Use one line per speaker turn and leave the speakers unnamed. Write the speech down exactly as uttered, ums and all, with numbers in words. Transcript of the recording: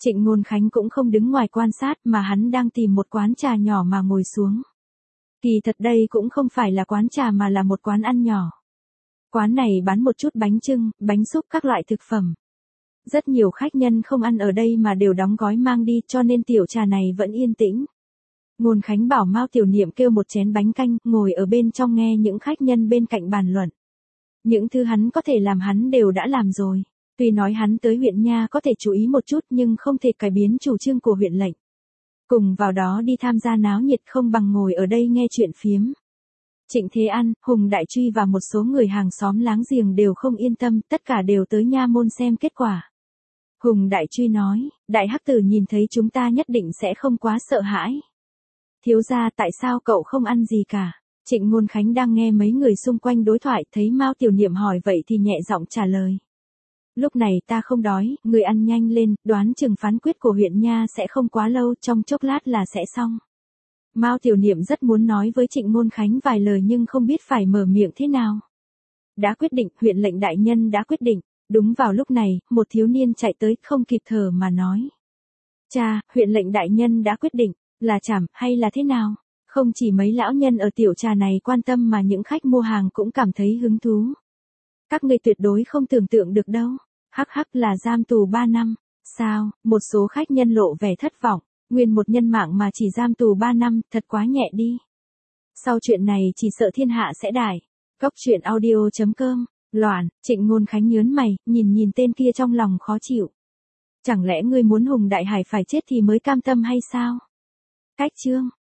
Trịnh Ngôn Khánh cũng không đứng ngoài quan sát mà hắn đang tìm một quán trà nhỏ mà ngồi xuống. Kỳ thật đây cũng không phải là quán trà mà là một quán ăn nhỏ. Quán này bán một chút bánh chưng, bánh xúc các loại thực phẩm. Rất nhiều khách nhân không ăn ở đây mà đều đóng gói mang đi cho nên tiểu trà này vẫn yên tĩnh. Ngôn Khánh bảo Mao Tiểu Niệm kêu một chén bánh canh, ngồi ở bên trong nghe những khách nhân bên cạnh bàn luận. Những thứ hắn có thể làm hắn đều đã làm rồi. Tuy nói hắn tới huyện nha có thể chú ý một chút nhưng không thể cải biến chủ trương của huyện lệnh. Cùng vào đó đi tham gia náo nhiệt không bằng ngồi ở đây nghe chuyện phiếm. Trịnh Thế An, Hùng Đại Truy và một số người hàng xóm láng giềng đều không yên tâm, tất cả đều tới nha môn xem kết quả. Hùng Đại Truy nói, Đại Hắc Tử nhìn thấy chúng ta nhất định sẽ không quá sợ hãi. Thiếu gia tại sao cậu không ăn gì cả? Trịnh Ngôn Khánh đang nghe mấy người xung quanh đối thoại, thấy Mao Tiểu Niệm hỏi vậy thì nhẹ giọng trả lời. Lúc này ta không đói, người ăn nhanh lên, đoán chừng phán quyết của huyện nha sẽ không quá lâu, trong chốc lát là sẽ xong. Mao Tiểu Niệm rất muốn nói với Trịnh Ngôn Khánh vài lời nhưng không biết phải mở miệng thế nào. Đã quyết định, huyện lệnh đại nhân đã quyết định. Đúng vào lúc này, một thiếu niên chạy tới không kịp thở mà nói. Cha, huyện lệnh đại nhân đã quyết định, là trảm hay là thế nào? Không chỉ mấy lão nhân ở tiểu trà này quan tâm mà những khách mua hàng cũng cảm thấy hứng thú. Các ngươi tuyệt đối không tưởng tượng được đâu. Hắc hắc là giam tù ba năm. Sao? Một số khách nhân lộ vẻ thất vọng. Nguyên một nhân mạng mà chỉ giam tù ba năm, thật quá nhẹ đi. Sau chuyện này chỉ sợ thiên hạ sẽ đài. Góc truyện audio chấm com. Loạn, Trịnh Ngôn Khánh nhớn mày, nhìn nhìn tên kia trong lòng khó chịu. Chẳng lẽ ngươi muốn Hùng Đại Hải phải chết thì mới cam tâm hay sao? Cách chương.